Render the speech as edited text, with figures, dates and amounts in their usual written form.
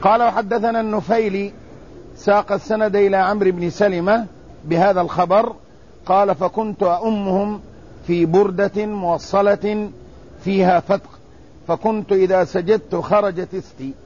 قال وحدثنا النفيلي ساق السند إلى عمرو بن سلمة بهذا الخبر قال فكنت أؤمهم في بردة موصلة فيها فتق، فكنت إذا سجدت خرجت استي